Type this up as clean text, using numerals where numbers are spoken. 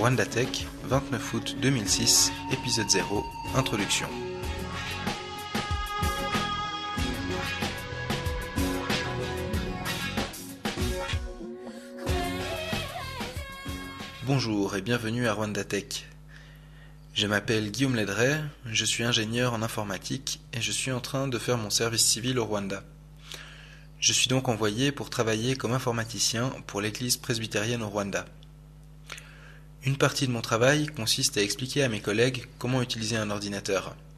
Rwanda Tech, 29 août 2006, épisode 0, Introduction. Bonjour et bienvenue à Rwanda Tech. Je m'appelle Guillaume Ledray, je suis ingénieur en informatique et je suis en train de faire mon service civil au Rwanda. Je suis donc envoyé pour travailler comme informaticien pour l'église presbytérienne au Rwanda. Une partie de mon travail consiste à expliquer à mes collègues comment utiliser un ordinateur.